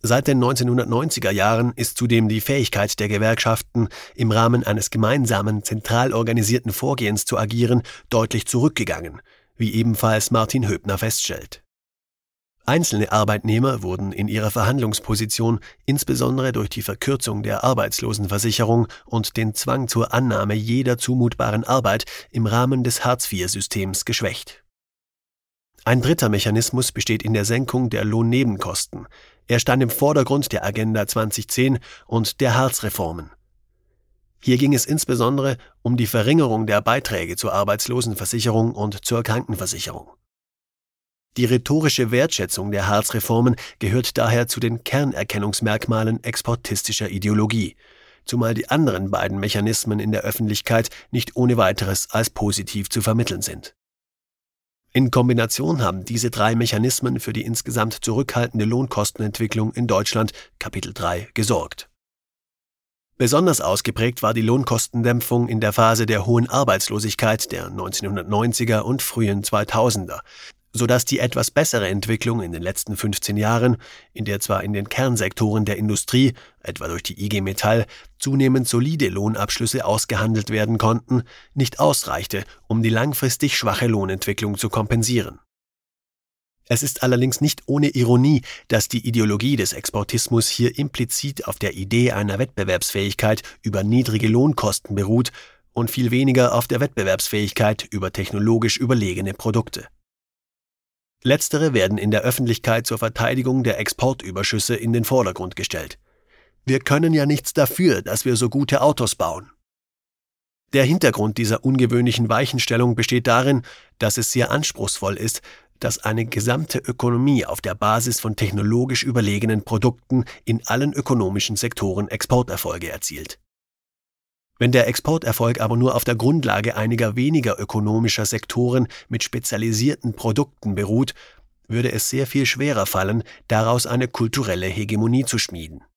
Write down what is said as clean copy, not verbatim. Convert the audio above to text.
Seit den 1990er Jahren ist zudem die Fähigkeit der Gewerkschaften, im Rahmen eines gemeinsamen, zentral organisierten Vorgehens zu agieren, deutlich zurückgegangen, wie ebenfalls Martin Höbner feststellt. Einzelne Arbeitnehmer wurden in ihrer Verhandlungsposition insbesondere durch die Verkürzung der Arbeitslosenversicherung und den Zwang zur Annahme jeder zumutbaren Arbeit im Rahmen des Hartz-IV-Systems geschwächt. Ein dritter Mechanismus besteht in der Senkung der Lohnnebenkosten. Er stand im Vordergrund der Agenda 2010 und der Hartz-Reformen. Hier ging es insbesondere um die Verringerung der Beiträge zur Arbeitslosenversicherung und zur Krankenversicherung. Die rhetorische Wertschätzung der Hartz-Reformen gehört daher zu den Kernerkennungsmerkmalen exportistischer Ideologie, zumal die anderen beiden Mechanismen in der Öffentlichkeit nicht ohne weiteres als positiv zu vermitteln sind. In Kombination haben diese drei Mechanismen für die insgesamt zurückhaltende Lohnkostenentwicklung in Deutschland, Kapitel 3, gesorgt. Besonders ausgeprägt war die Lohnkostendämpfung in der Phase der hohen Arbeitslosigkeit der 1990er und frühen 2000er, sodass die etwas bessere Entwicklung in den letzten 15 Jahren, in der zwar in den Kernsektoren der Industrie, etwa durch die IG Metall, zunehmend solide Lohnabschlüsse ausgehandelt werden konnten, nicht ausreichte, um die langfristig schwache Lohnentwicklung zu kompensieren. Es ist allerdings nicht ohne Ironie, dass die Ideologie des Exportismus hier implizit auf der Idee einer Wettbewerbsfähigkeit über niedrige Lohnkosten beruht und viel weniger auf der Wettbewerbsfähigkeit über technologisch überlegene Produkte. Letztere werden in der Öffentlichkeit zur Verteidigung der Exportüberschüsse in den Vordergrund gestellt. Wir können ja nichts dafür, dass wir so gute Autos bauen. Der Hintergrund dieser ungewöhnlichen Weichenstellung besteht darin, dass es sehr anspruchsvoll ist, dass eine gesamte Ökonomie auf der Basis von technologisch überlegenen Produkten in allen ökonomischen Sektoren Exporterfolge erzielt. Wenn der Exporterfolg aber nur auf der Grundlage einiger weniger ökonomischer Sektoren mit spezialisierten Produkten beruht, würde es sehr viel schwerer fallen, daraus eine kulturelle Hegemonie zu schmieden.